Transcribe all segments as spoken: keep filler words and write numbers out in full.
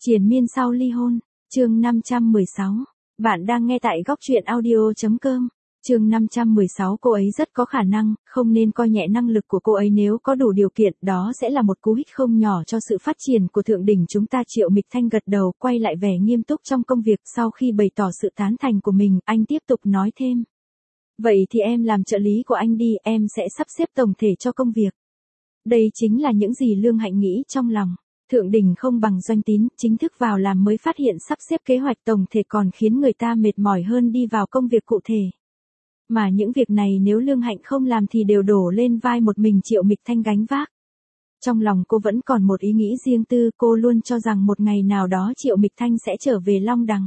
Triền miên sau ly hôn, chương năm trăm mười sáu. Bạn đang nghe tại góc truyện audio.com. Chương năm trăm mười sáu. Cô ấy rất có khả năng, không nên coi nhẹ năng lực của cô ấy, nếu có đủ điều kiện, đó sẽ là một cú hích không nhỏ cho sự phát triển của thượng đỉnh chúng ta. Triệu Mịch Thanh gật đầu, quay lại vẻ nghiêm túc trong công việc. Sau khi bày tỏ sự tán thành của mình, anh tiếp tục nói thêm. Vậy thì em làm trợ lý của anh đi, em sẽ sắp xếp tổng thể cho công việc. Đây chính là những gì Lương Hạnh nghĩ trong lòng. Thượng đỉnh không bằng doanh tín, chính thức vào làm mới phát hiện sắp xếp kế hoạch tổng thể còn khiến người ta mệt mỏi hơn đi vào công việc cụ thể. Mà những việc này nếu Lương Hạnh không làm thì đều đổ lên vai một mình Triệu Mịch Thanh gánh vác. Trong lòng cô vẫn còn một ý nghĩ riêng tư, cô luôn cho rằng một ngày nào đó Triệu Mịch Thanh sẽ trở về Long Đằng.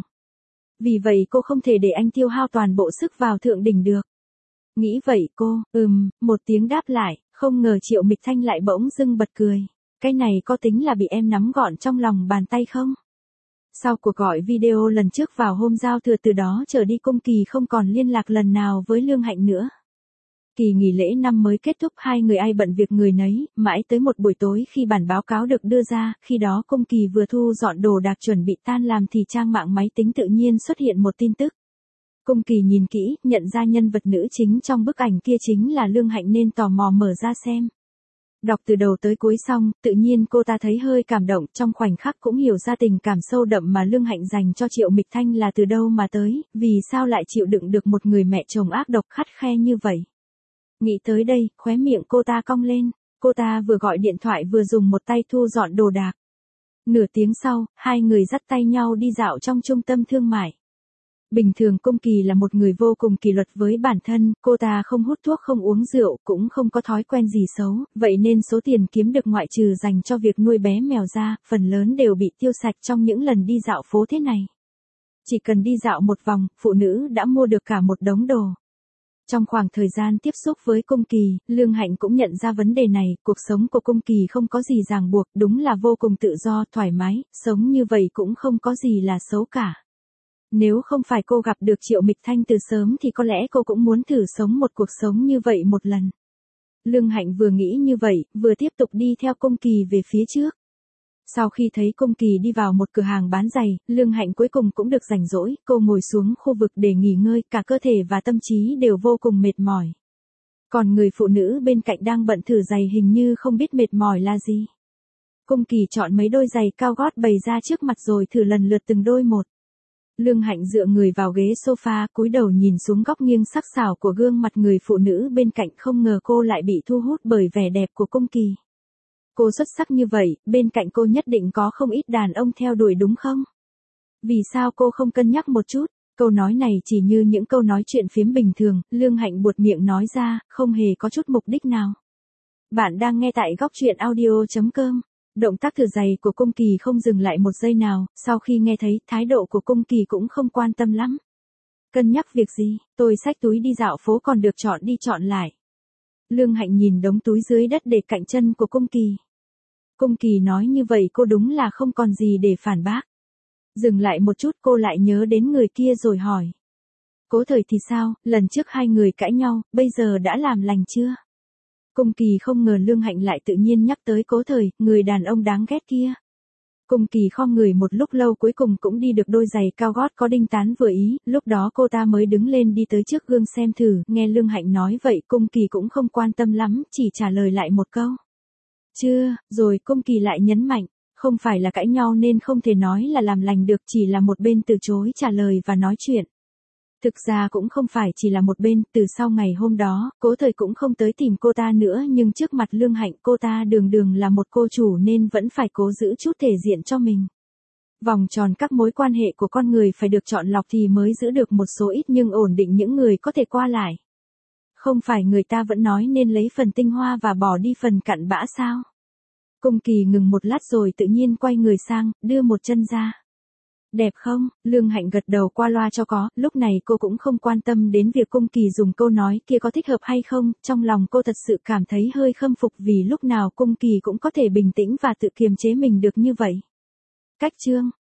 Vì vậy cô không thể để anh tiêu hao toàn bộ sức vào thượng đỉnh được. Nghĩ vậy cô, ừm, một tiếng đáp lại, không ngờ Triệu Mịch Thanh lại bỗng dưng bật cười. Cái này có tính là bị em nắm gọn trong lòng bàn tay không? Sau cuộc gọi video lần trước vào hôm giao thừa, từ đó trở đi Cung Kỳ không còn liên lạc lần nào với Lương Hạnh nữa. Kỳ nghỉ lễ năm mới kết thúc, hai người ai bận việc người nấy, mãi tới một buổi tối khi bản báo cáo được đưa ra, khi đó Cung Kỳ vừa thu dọn đồ đạc chuẩn bị tan làm thì trang mạng máy tính tự nhiên xuất hiện một tin tức. Cung Kỳ nhìn kỹ, nhận ra nhân vật nữ chính trong bức ảnh kia chính là Lương Hạnh nên tò mò mở ra xem. Đọc từ đầu tới cuối xong, tự nhiên cô ta thấy hơi cảm động, trong khoảnh khắc cũng hiểu ra tình cảm sâu đậm mà Lương Hạnh dành cho Triệu Mịch Thanh là từ đâu mà tới, vì sao lại chịu đựng được một người mẹ chồng ác độc khắt khe như vậy. Nghĩ tới đây, khóe miệng cô ta cong lên, cô ta vừa gọi điện thoại vừa dùng một tay thu dọn đồ đạc. Nửa tiếng sau, hai người dắt tay nhau đi dạo trong trung tâm thương mại. Bình thường Cung Kỳ là một người vô cùng kỷ luật với bản thân, cô ta không hút thuốc, không uống rượu, cũng không có thói quen gì xấu, vậy nên số tiền kiếm được ngoại trừ dành cho việc nuôi bé mèo ra, phần lớn đều bị tiêu sạch trong những lần đi dạo phố thế này. Chỉ cần đi dạo một vòng, phụ nữ đã mua được cả một đống đồ. Trong khoảng thời gian tiếp xúc với Cung Kỳ, Lương Hạnh cũng nhận ra vấn đề này, cuộc sống của Cung Kỳ không có gì ràng buộc, đúng là vô cùng tự do, thoải mái, sống như vậy cũng không có gì là xấu cả. Nếu không phải cô gặp được Triệu Mịch Thanh từ sớm thì có lẽ cô cũng muốn thử sống một cuộc sống như vậy một lần. Lương Hạnh vừa nghĩ như vậy, vừa tiếp tục đi theo Cung Kỳ về phía trước. Sau khi thấy Cung Kỳ đi vào một cửa hàng bán giày, Lương Hạnh cuối cùng cũng được rảnh rỗi, cô ngồi xuống khu vực để nghỉ ngơi, cả cơ thể và tâm trí đều vô cùng mệt mỏi. Còn người phụ nữ bên cạnh đang bận thử giày hình như không biết mệt mỏi là gì. Cung Kỳ chọn mấy đôi giày cao gót bày ra trước mặt rồi thử lần lượt từng đôi một. Lương Hạnh dựa người vào ghế sofa, cúi đầu nhìn xuống góc nghiêng sắc sảo của gương mặt người phụ nữ bên cạnh, không ngờ cô lại bị thu hút bởi vẻ đẹp của Cung Kỳ. Cô xuất sắc như vậy, bên cạnh cô nhất định có không ít đàn ông theo đuổi đúng không? Vì sao cô không cân nhắc một chút? Câu nói này chỉ như những câu nói chuyện phiếm bình thường, Lương Hạnh buột miệng nói ra, không hề có chút mục đích nào. Bạn đang nghe tại góc truyện audio.com. Động tác thử giày của Cung Kỳ không dừng lại một giây nào, sau khi nghe thấy, thái độ của Cung Kỳ cũng không quan tâm lắm. Cân nhắc việc gì, tôi xách túi đi dạo phố còn được chọn đi chọn lại. Lương Hạnh nhìn đống túi dưới đất để cạnh chân của Cung Kỳ. Cung Kỳ nói như vậy cô đúng là không còn gì để phản bác. Dừng lại một chút cô lại nhớ đến người kia rồi hỏi. Cố Thời thì sao, lần trước hai người cãi nhau, bây giờ đã làm lành chưa? Cung Kỳ không ngờ Lương Hạnh lại tự nhiên nhắc tới Cố Thời, người đàn ông đáng ghét kia. Cung Kỳ khom người một lúc lâu cuối cùng cũng đi được đôi giày cao gót có đinh tán vừa ý, lúc đó cô ta mới đứng lên đi tới trước gương xem thử, nghe Lương Hạnh nói vậy Cung Kỳ cũng không quan tâm lắm, chỉ trả lời lại một câu. Chưa, rồi Cung Kỳ lại nhấn mạnh, không phải là cãi nhau nên không thể nói là làm lành được, chỉ là một bên từ chối trả lời và nói chuyện. Thực ra cũng không phải chỉ là một bên, từ sau ngày hôm đó, Cố Thời cũng không tới tìm cô ta nữa, nhưng trước mặt Lương Hạnh cô ta đường đường là một cô chủ nên vẫn phải cố giữ chút thể diện cho mình. Vòng tròn các mối quan hệ của con người phải được chọn lọc thì mới giữ được một số ít nhưng ổn định những người có thể qua lại. Không phải người ta vẫn nói nên lấy phần tinh hoa và bỏ đi phần cặn bã sao? Cung Kỳ ngừng một lát rồi tự nhiên quay người sang, đưa một chân ra. Đẹp không? Lương Hạnh gật đầu qua loa cho có, lúc này cô cũng không quan tâm đến việc Cung Kỳ dùng câu nói kia có thích hợp hay không, trong lòng cô thật sự cảm thấy hơi khâm phục vì lúc nào Cung Kỳ cũng có thể bình tĩnh và tự kiềm chế mình được như vậy. Cách chương,